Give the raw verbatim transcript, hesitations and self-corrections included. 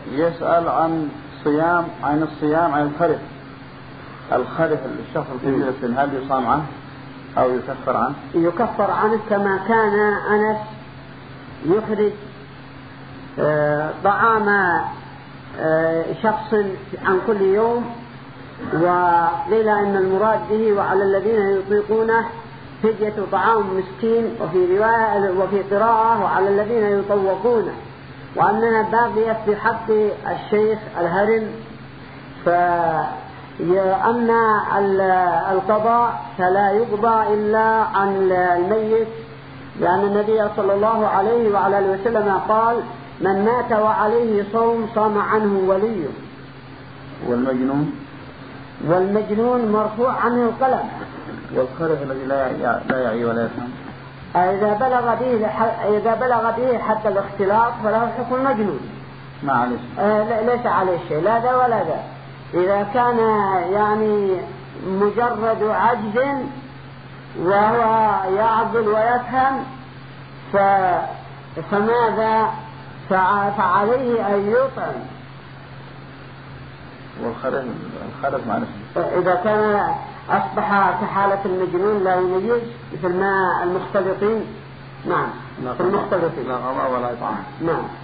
يسأل عن صيام عن الصيام عن الخرف. الخرف الشخص الكبير السن هل يصام عنه أو يكفر عنه؟ يكفر عنه كما كان أنس يخرج طعام شخص عن كل يوم، وقيل أن المراد به وعلى الذين يطيقونه فدية طعام مسكين، وفي رواية وفي قراءة وعلى الذين يطوقونه، وأنها باقية في حق الشيخ الهرم. فأن القضاء فلا يقضى إلا عن الميت، لأن النبي صلى الله عليه وعلى آله وسلم قال: من مات وعليه صوم صام عنه وليه. والمجنون والمجنون مرفوع عنه القلم. والخرف الذي لا يعي ولا يفهم إذا بلغ به إذا بلغ به حتى الاختلاط فله حكم المجنون، ما عليه آه ليس عليه شيء، لا ذا ولا ذا. إذا كان يعني مجرد عجز وهو يعقل ويفهم فماذا فعليه أن يطعم. والخرف الخرف ما نفسه إذا كان أصبح كحالة المجنون لا يميز مثل ما المختلطين. نعم، المختلطين لا غضاء ولا طعام. نعم.